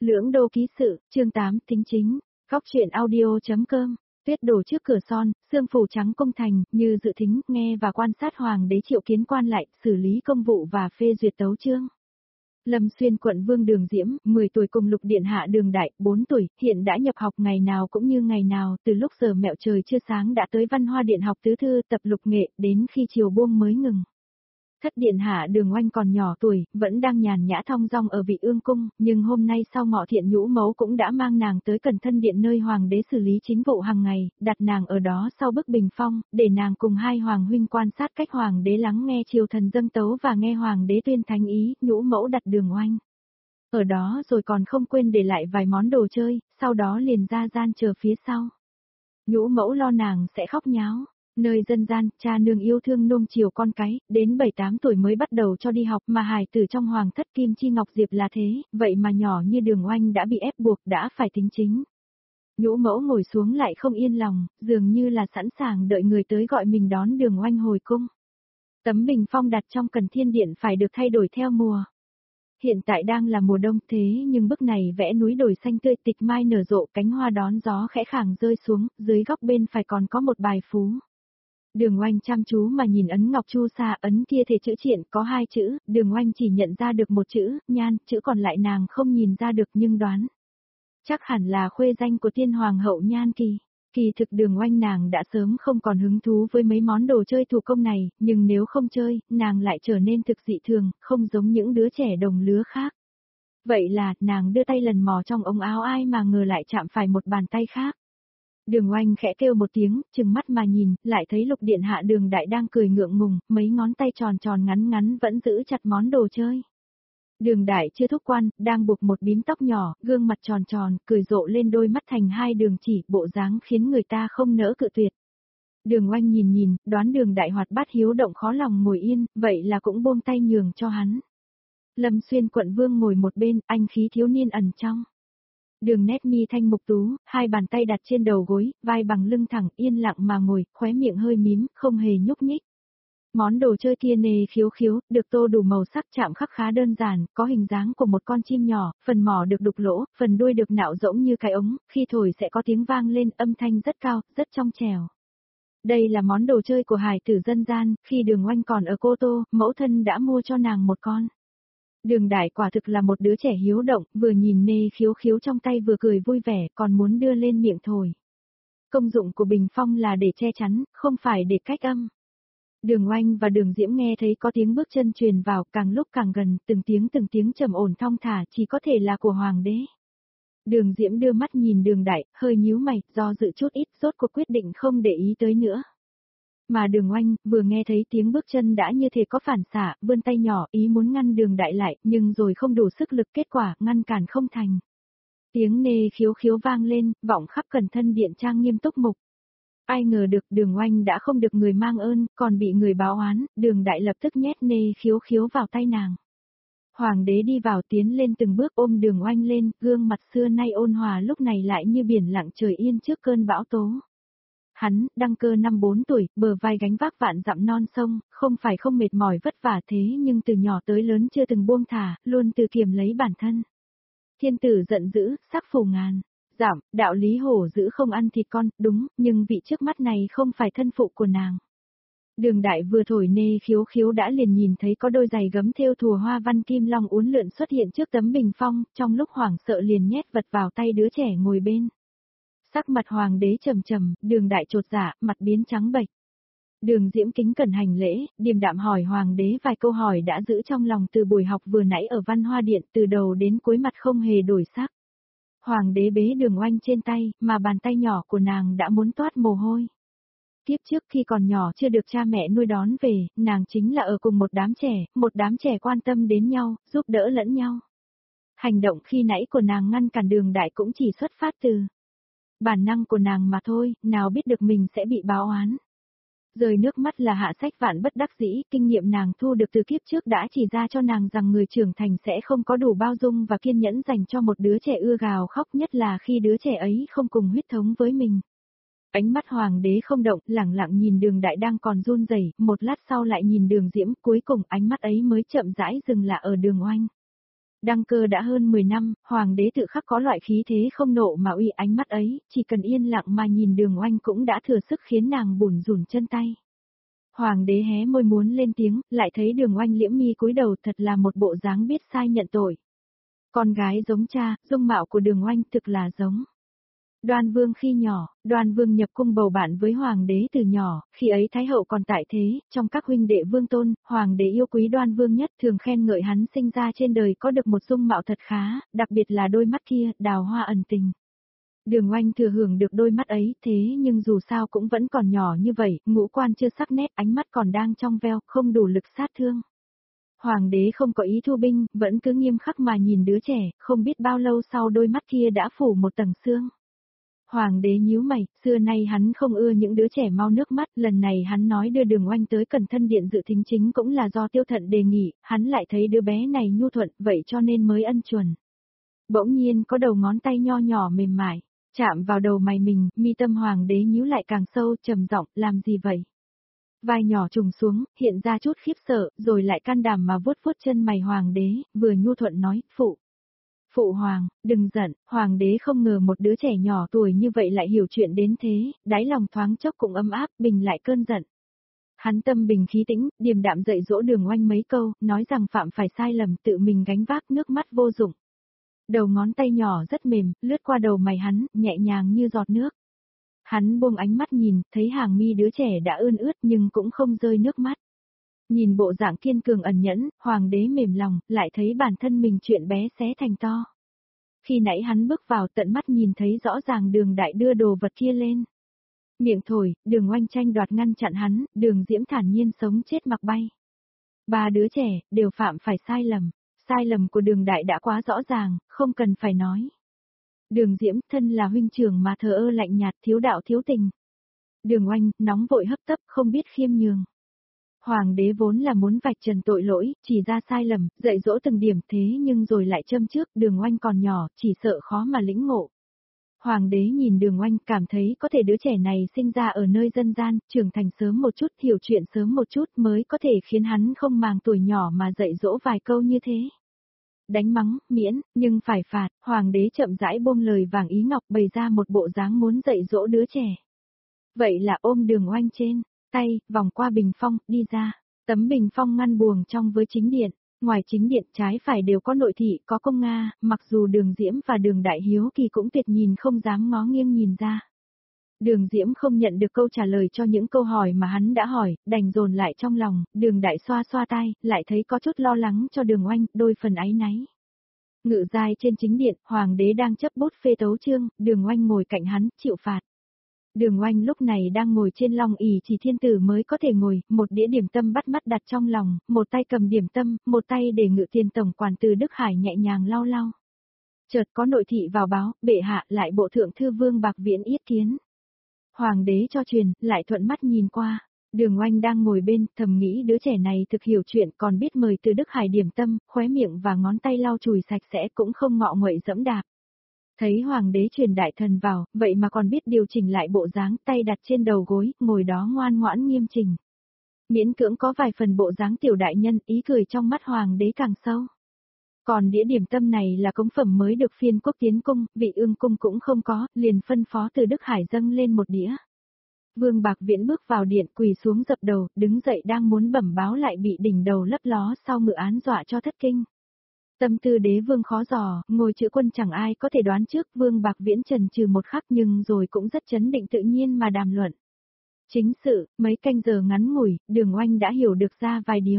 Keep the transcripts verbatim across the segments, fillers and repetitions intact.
Lưỡng đô ký sự, chương tám, tính chính, góc truyện audio.com, tuyết đổ trước cửa son, sương phủ trắng công thành, như dự thính, nghe và quan sát hoàng đế triệu kiến quan lại, xử lý công vụ và phê duyệt tấu chương. Lâm Xuyên quận Vương Đường Diễm, mười tuổi cùng Lục Điện Hạ Đường Đại, bốn tuổi, hiện đã nhập học ngày nào cũng như ngày nào, từ lúc giờ mẹo trời chưa sáng đã tới Văn Hoa Điện học tứ thư tập lục nghệ, đến khi chiều buông mới ngừng. Thất Điện Hạ Đường Oanh còn nhỏ tuổi, vẫn đang nhàn nhã thong dong ở Vị Ương Cung, nhưng hôm nay sau Ngọ Thiện Nhũ Mấu cũng đã mang nàng tới Cẩn Thân Điện nơi hoàng đế xử lý chính vụ hàng ngày, đặt nàng ở đó sau bức bình phong, để nàng cùng hai hoàng huynh quan sát cách hoàng đế lắng nghe triều thần dâng tấu và nghe hoàng đế tuyên thánh ý. Nhũ Mẫu đặt Đường Oanh ở đó rồi còn không quên để lại vài món đồ chơi, sau đó liền ra gian chờ phía sau. Nhũ Mẫu lo nàng sẽ khóc nháo. Nơi dân gian, cha nương yêu thương nuông chiều con cái, đến bảy tám tuổi mới bắt đầu cho đi học mà hài tử trong hoàng thất Kim Chi Ngọc Diệp là thế, vậy mà nhỏ như Đường Oanh đã bị ép buộc đã phải tính chính. Nhũ Mẫu ngồi xuống lại không yên lòng, dường như là sẵn sàng đợi người tới gọi mình đón Đường Oanh hồi cung. Tấm bình phong đặt trong Cẩn Thiên Điện phải được thay đổi theo mùa. Hiện tại đang là mùa đông thế nhưng bức này vẽ núi đồi xanh tươi tịch mai nở rộ, cánh hoa đón gió khẽ khàng rơi xuống, dưới góc bên phải còn có một bài phú. Đường Oanh chăm chú mà nhìn ấn ngọc chu sa, ấn kia thể chữ triện có hai chữ, Đường Oanh chỉ nhận ra được một chữ, nhan, chữ còn lại nàng không nhìn ra được nhưng đoán. Chắc hẳn là khuê danh của tiên hoàng hậu Nhan Kỳ. Kỳ thực Đường Oanh nàng đã sớm không còn hứng thú với mấy món đồ chơi thủ công này, nhưng nếu không chơi, nàng lại trở nên thực dị thường, không giống những đứa trẻ đồng lứa khác. Vậy là, nàng đưa tay lần mò trong ống áo ai mà ngờ lại chạm phải một bàn tay khác. Đường Oanh khẽ kêu một tiếng, chừng mắt mà nhìn, lại thấy Lục Điện Hạ Đường Đại đang cười ngượng ngùng, mấy ngón tay tròn tròn ngắn ngắn vẫn giữ chặt món đồ chơi. Đường Đại chưa thúc quan, đang buộc một bím tóc nhỏ, gương mặt tròn tròn, cười rộ lên đôi mắt thành hai đường chỉ, bộ dáng khiến người ta không nỡ cự tuyệt. Đường Oanh nhìn nhìn, đoán Đường Đại hoạt bát hiếu động khó lòng ngồi yên, vậy là cũng buông tay nhường cho hắn. Lâm Xuyên quận Vương ngồi một bên, anh khí thiếu niên ẩn trong. Đường nét mi thanh mục tú, hai bàn tay đặt trên đầu gối, vai bằng lưng thẳng, yên lặng mà ngồi, khóe miệng hơi mím, không hề nhúc nhích. Món đồ chơi kia nề khiếu khiếu, được tô đủ màu sắc chạm khắc khá đơn giản, có hình dáng của một con chim nhỏ, phần mỏ được đục lỗ, phần đuôi được nạo rỗng như cái ống, khi thổi sẽ có tiếng vang lên, âm thanh rất cao, rất trong trẻo. Đây là món đồ chơi của hài tử dân gian, khi Đường Oanh còn ở Cô Tô, mẫu thân đã mua cho nàng một con. Đường Đại quả thực là một đứa trẻ hiếu động, vừa nhìn nê khiếu khiếu trong tay vừa cười vui vẻ, còn muốn đưa lên miệng thổi. Công dụng của bình phong là để che chắn, không phải để cách âm. Đường Oanh và Đường Diễm nghe thấy có tiếng bước chân truyền vào, càng lúc càng gần, từng tiếng từng tiếng trầm ổn thong thả, chỉ có thể là của hoàng đế. Đường Diễm đưa mắt nhìn Đường Đại, hơi nhíu mày, do dự chút ít, rốt cuộc quyết định không để ý tới nữa. Mà Đường Oanh, vừa nghe thấy tiếng bước chân đã như thể có phản xạ, vươn tay nhỏ, ý muốn ngăn Đường Đại lại, nhưng rồi không đủ sức lực, kết quả, ngăn cản không thành. Tiếng nê khiếu khiếu vang lên, vọng khắp Cẩn Thân Điện trang nghiêm túc mục. Ai ngờ được Đường Oanh đã không được người mang ơn, còn bị người báo oán, Đường Đại lập tức nhét nê khiếu khiếu vào tay nàng. Hoàng đế đi vào tiến lên từng bước ôm Đường Oanh lên, gương mặt xưa nay ôn hòa lúc này lại như biển lặng trời yên trước cơn bão tố. Hắn, đăng cơ năm bốn tuổi, bờ vai gánh vác vạn dặm non sông, không phải không mệt mỏi vất vả thế nhưng từ nhỏ tới lớn chưa từng buông thả, luôn tự kiềm lấy bản thân. Thiên tử giận dữ, sắc phù ngàn. Giảm, đạo lý hổ dữ không ăn thịt con, đúng, nhưng vị trước mắt này không phải thân phụ của nàng. Đường Đại vừa thổi nê khiếu khiếu đã liền nhìn thấy có đôi giày gấm thêu thùa hoa văn kim long uốn lượn xuất hiện trước tấm bình phong, trong lúc hoảng sợ liền nhét vật vào tay đứa trẻ ngồi bên. Sắc mặt hoàng đế trầm trầm, Đường Đại chột dạ, mặt biến trắng bệch. Đường Diễm kính cẩn hành lễ, điềm đạm hỏi hoàng đế vài câu hỏi đã giữ trong lòng từ buổi học vừa nãy ở Văn Hoa Điện, từ đầu đến cuối mặt không hề đổi sắc. Hoàng đế bế Đường Oanh trên tay, mà bàn tay nhỏ của nàng đã muốn toát mồ hôi. Tiếp trước khi còn nhỏ chưa được cha mẹ nuôi đón về, nàng chính là ở cùng một đám trẻ, một đám trẻ quan tâm đến nhau, giúp đỡ lẫn nhau. Hành động khi nãy của nàng ngăn cản Đường Đại cũng chỉ xuất phát từ bản năng của nàng mà thôi, nào biết được mình sẽ bị báo oán. Rơi nước mắt là hạ sách vạn bất đắc dĩ, kinh nghiệm nàng thu được từ kiếp trước đã chỉ ra cho nàng rằng người trưởng thành sẽ không có đủ bao dung và kiên nhẫn dành cho một đứa trẻ ưa gào khóc, nhất là khi đứa trẻ ấy không cùng huyết thống với mình. Ánh mắt hoàng đế không động, lẳng lặng nhìn Đường Đại đang còn run rẩy, một lát sau lại nhìn Đường Diễm, cuối cùng ánh mắt ấy mới chậm rãi dừng lại ở Đường Oanh. Đăng cơ đã hơn mười năm, hoàng đế tự khắc có loại khí thế không nộ mà uy, ánh mắt ấy, chỉ cần yên lặng mà nhìn Đường Oanh cũng đã thừa sức khiến nàng bủn rủn chân tay. Hoàng đế hé môi muốn lên tiếng, lại thấy Đường Oanh liễm mi cúi đầu, thật là một bộ dáng biết sai nhận tội. Con gái giống cha, dung mạo của Đường Oanh thực là giống Đoan Vương khi nhỏ. Đoan Vương nhập cung bầu bạn với hoàng đế từ nhỏ, khi ấy Thái hậu còn tại thế, trong các huynh đệ vương tôn, hoàng đế yêu quý Đoan Vương nhất, thường khen ngợi hắn sinh ra trên đời có được một dung mạo thật khá, đặc biệt là đôi mắt kia, đào hoa ẩn tình. Đường Oanh thừa hưởng được đôi mắt ấy, thế nhưng dù sao cũng vẫn còn nhỏ như vậy, ngũ quan chưa sắc nét, ánh mắt còn đang trong veo, không đủ lực sát thương. Hoàng đế không có ý thu binh, vẫn cứ nghiêm khắc mà nhìn đứa trẻ, không biết bao lâu sau đôi mắt kia đã phủ một tầng sương. Hoàng đế nhíu mày, xưa nay hắn không ưa những đứa trẻ mau nước mắt, lần này hắn nói đưa Đường Oanh tới Cẩn Thân Điện dự thính chính cũng là do Tiêu Thận đề nghị, hắn lại thấy đứa bé này nhu thuận, vậy cho nên mới ân chuẩn. Bỗng nhiên có đầu ngón tay nho nhỏ mềm mại, chạm vào đầu mày mình, mi tâm hoàng đế nhíu lại càng sâu, trầm giọng, làm gì vậy? Vai nhỏ trùng xuống, hiện ra chút khiếp sợ, rồi lại can đảm mà vuốt vuốt chân mày hoàng đế, vừa nhu thuận nói, phụ. Phụ hoàng, đừng giận, hoàng đế không ngờ một đứa trẻ nhỏ tuổi như vậy lại hiểu chuyện đến thế, đáy lòng thoáng chốc cũng ấm áp, bình lại cơn giận. Hắn tâm bình khí tĩnh, điềm đạm dạy dỗ Đường Oanh mấy câu, nói rằng phạm phải sai lầm tự mình gánh vác, nước mắt vô dụng. Đầu ngón tay nhỏ rất mềm, lướt qua đầu mày hắn, nhẹ nhàng như giọt nước. Hắn buông ánh mắt nhìn, thấy hàng mi đứa trẻ đã ươn ướt nhưng cũng không rơi nước mắt. Nhìn bộ dạng kiên cường ẩn nhẫn, hoàng đế mềm lòng, lại thấy bản thân mình chuyện bé xé thành to. Khi nãy hắn bước vào tận mắt nhìn thấy rõ ràng Đường Đại đưa đồ vật kia lên. Miệng thổi, Đường Oanh tranh đoạt ngăn chặn hắn, Đường Diễm thản nhiên sống chết mặc bay. Ba đứa trẻ, đều phạm phải sai lầm. Sai lầm của Đường Đại đã quá rõ ràng, không cần phải nói. Đường Diễm, thân là huynh trưởng mà thờ ơ lạnh nhạt, thiếu đạo thiếu tình. Đường Oanh, nóng vội hấp tấp, không biết khiêm nhường. Hoàng đế vốn là muốn vạch trần tội lỗi, chỉ ra sai lầm, dạy dỗ từng điểm, thế nhưng rồi lại châm trước, Đường Oanh còn nhỏ, chỉ sợ khó mà lĩnh ngộ. Hoàng đế nhìn Đường Oanh, cảm thấy có thể đứa trẻ này sinh ra ở nơi dân gian, trưởng thành sớm một chút, hiểu chuyện sớm một chút mới có thể khiến hắn không màng tuổi nhỏ mà dạy dỗ vài câu như thế. Đánh mắng, miễn, nhưng phải phạt, hoàng đế chậm rãi buông lời vàng ý ngọc, bày ra một bộ dáng muốn dạy dỗ đứa trẻ. Vậy là ôm Đường Oanh trên tay, vòng qua bình phong, đi ra. Tấm bình phong ngăn buồng trong với chính điện, ngoài chính điện trái phải đều có nội thị, có công Nga, mặc dù Đường Diễm và Đường Đại hiếu kỳ cũng tuyệt nhìn không dám ngó nghiêng nhìn ra. Đường Diễm không nhận được câu trả lời cho những câu hỏi mà hắn đã hỏi, đành dồn lại trong lòng, Đường Đại xoa xoa tai, lại thấy có chút lo lắng cho Đường Oanh, đôi phần áy náy. Ngự giai trên chính điện, hoàng đế đang chấp bút phê tấu chương, Đường Oanh ngồi cạnh hắn, chịu phạt. Đường Oanh lúc này đang ngồi trên long ỷ chỉ thiên tử mới có thể ngồi, một đĩa điểm tâm bắt mắt đặt trong lòng, một tay cầm điểm tâm, một tay để ngự tiền tổng quản Từ Đức Hải nhẹ nhàng lau lau. Chợt có nội thị vào báo, bệ hạ lại bộ thượng thư Vương Bạc Viễn yết kiến. Hoàng đế cho truyền, lại thuận mắt nhìn qua. Đường Oanh đang ngồi bên, thầm nghĩ đứa trẻ này thực hiểu chuyện, còn biết mời Từ Đức Hải điểm tâm, khóe miệng và ngón tay lau chùi sạch sẽ, cũng không ngọ nguậy dẫm đạp. Thấy hoàng đế truyền đại thần vào, vậy mà còn biết điều chỉnh lại bộ dáng, tay đặt trên đầu gối, ngồi đó ngoan ngoãn nghiêm chỉnh. Miễn cưỡng có vài phần bộ dáng tiểu đại nhân, ý cười trong mắt hoàng đế càng sâu. Còn đĩa điểm tâm này là cống phẩm mới được phiên quốc tiến cung, vị ương cung cũng không có, liền phân phó Từ Đức Hải dâng lên một đĩa. Vương Bạc Viễn bước vào điện, quỳ xuống dập đầu, đứng dậy đang muốn bẩm báo lại bị đỉnh đầu lấp ló sau ngự án dọa cho thất kinh. Tâm tư đế vương khó dò, ngồi chữ quân chẳng ai có thể đoán trước, Vương Bạc Viễn trần trừ một khắc nhưng rồi cũng rất chấn định tự nhiên mà đàm luận. Chính sự, mấy canh giờ ngắn ngủi, Đường Oanh đã hiểu được ra vài điều.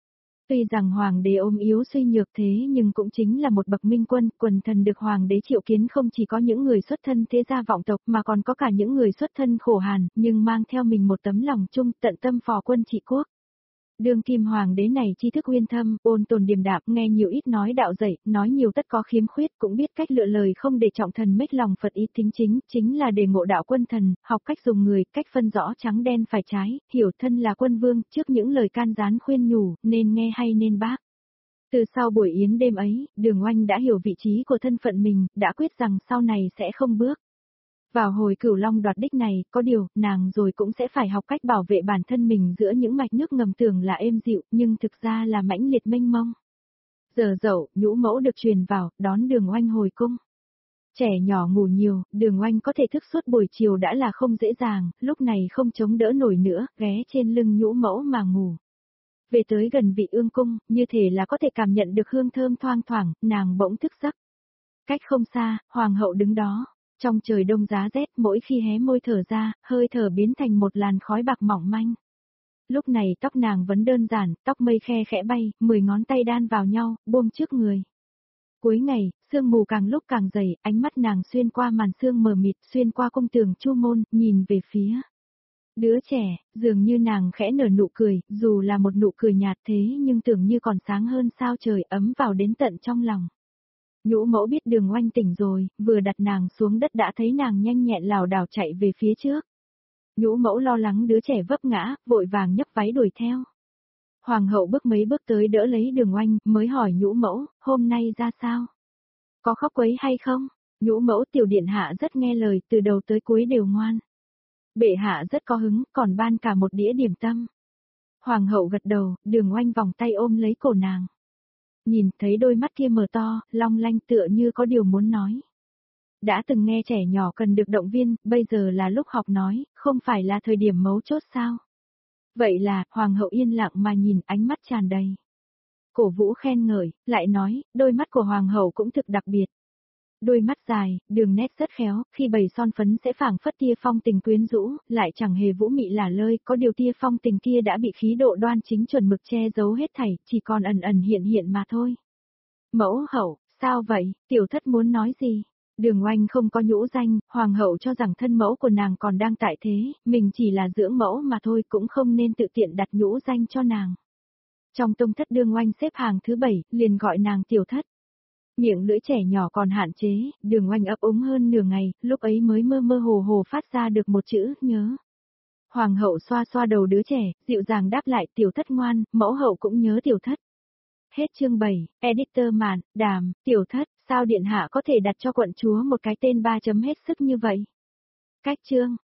Tuy rằng hoàng đế ôm yếu suy nhược thế nhưng cũng chính là một bậc minh quân, quần thần được hoàng đế triệu kiến không chỉ có những người xuất thân thế gia vọng tộc mà còn có cả những người xuất thân khổ hàn, nhưng mang theo mình một tấm lòng chung tận tâm phò quân trị quốc. Đương kim hoàng đế này tri thức uyên thâm, ôn tồn điềm đạm, nghe nhiều ít nói đạo dạy, nói nhiều tất có khiếm khuyết, cũng biết cách lựa lời không để trọng thần mếch lòng Phật ý thính chính, chính là để ngộ đạo quân thần, học cách dùng người, cách phân rõ trắng đen phải trái, hiểu thân là quân vương, trước những lời can gián khuyên nhủ, nên nghe hay nên bác. Từ sau buổi yến đêm ấy, Đường Oanh đã hiểu vị trí của thân phận mình, đã quyết rằng sau này sẽ không bước vào hồi Cửu Long đoạt đích này, có điều, nàng rồi cũng sẽ phải học cách bảo vệ bản thân mình giữa những mạch nước ngầm tưởng là êm dịu, nhưng thực ra là mãnh liệt mênh mông. Giờ dậu, nhũ mẫu được truyền vào, đón Đường Oanh hồi cung. Trẻ nhỏ ngủ nhiều, Đường Oanh có thể thức suốt buổi chiều đã là không dễ dàng, lúc này không chống đỡ nổi nữa, ghé trên lưng nhũ mẫu mà ngủ. Về tới gần vị ương cung, như thể là có thể cảm nhận được hương thơm thoang thoảng, nàng bỗng thức giấc. Cách không xa, hoàng hậu đứng đó, trong trời đông giá rét mỗi khi hé môi thở ra, hơi thở biến thành một làn khói bạc mỏng manh. Lúc này tóc nàng vẫn đơn giản, tóc mây khe khẽ bay, mười ngón tay đan vào nhau, buông trước người. Cuối ngày, sương mù càng lúc càng dày, ánh mắt nàng xuyên qua màn sương mờ mịt, xuyên qua cung tường chu môn, nhìn về phía. Đứa trẻ, dường như nàng khẽ nở nụ cười, dù là một nụ cười nhạt thế nhưng tưởng như còn sáng hơn sao trời, ấm vào đến tận trong lòng. Nhũ mẫu biết Đường Oanh tỉnh rồi, vừa đặt nàng xuống đất đã thấy nàng nhanh nhẹn lảo đảo chạy về phía trước. Nhũ mẫu lo lắng đứa trẻ vấp ngã, vội vàng nhấc váy đuổi theo. Hoàng hậu bước mấy bước tới đỡ lấy Đường Oanh, mới hỏi nhũ mẫu, hôm nay ra sao? Có khóc quấy hay không? Nhũ mẫu tiểu điện hạ rất nghe lời, từ đầu tới cuối đều ngoan. Bệ hạ rất có hứng, còn ban cả một đĩa điểm tâm. Hoàng hậu gật đầu, Đường Oanh vòng tay ôm lấy cổ nàng. Nhìn thấy đôi mắt kia mở to, long lanh tựa như có điều muốn nói. Đã từng nghe trẻ nhỏ cần được động viên, bây giờ là lúc học nói, không phải là thời điểm mấu chốt sao? Vậy là, hoàng hậu yên lặng mà nhìn, ánh mắt tràn đầy. Cổ vũ khen ngợi, lại nói, đôi mắt của hoàng hậu cũng thực đặc biệt. Đôi mắt dài, đường nét rất khéo, khi bày son phấn sẽ phảng phất tia phong tình quyến rũ, lại chẳng hề vũ mị lả lơi, có điều tia phong tình kia đã bị khí độ đoan chính chuẩn mực che giấu hết thảy, chỉ còn ẩn ẩn hiện hiện mà thôi. Mẫu hậu, sao vậy, tiểu thất muốn nói gì? Đường Oanh không có nhũ danh, hoàng hậu cho rằng thân mẫu của nàng còn đang tại thế, mình chỉ là dưỡng mẫu mà thôi, cũng không nên tự tiện đặt nhũ danh cho nàng. Trong tông thất Đường Oanh xếp hàng thứ bảy, liền gọi nàng tiểu thất. Miệng lưỡi trẻ nhỏ còn hạn chế, Đường Oanh ấp úng hơn nửa ngày, lúc ấy mới mơ mơ hồ hồ phát ra được một chữ, nhớ. Hoàng hậu xoa xoa đầu đứa trẻ, dịu dàng đáp lại, tiểu thất ngoan, mẫu hậu cũng nhớ tiểu thất. Hết chương bảy, editor mạn, đàm, tiểu thất, sao điện hạ có thể đặt cho quận chúa một cái tên ba chấm hết sức như vậy? Cách chương.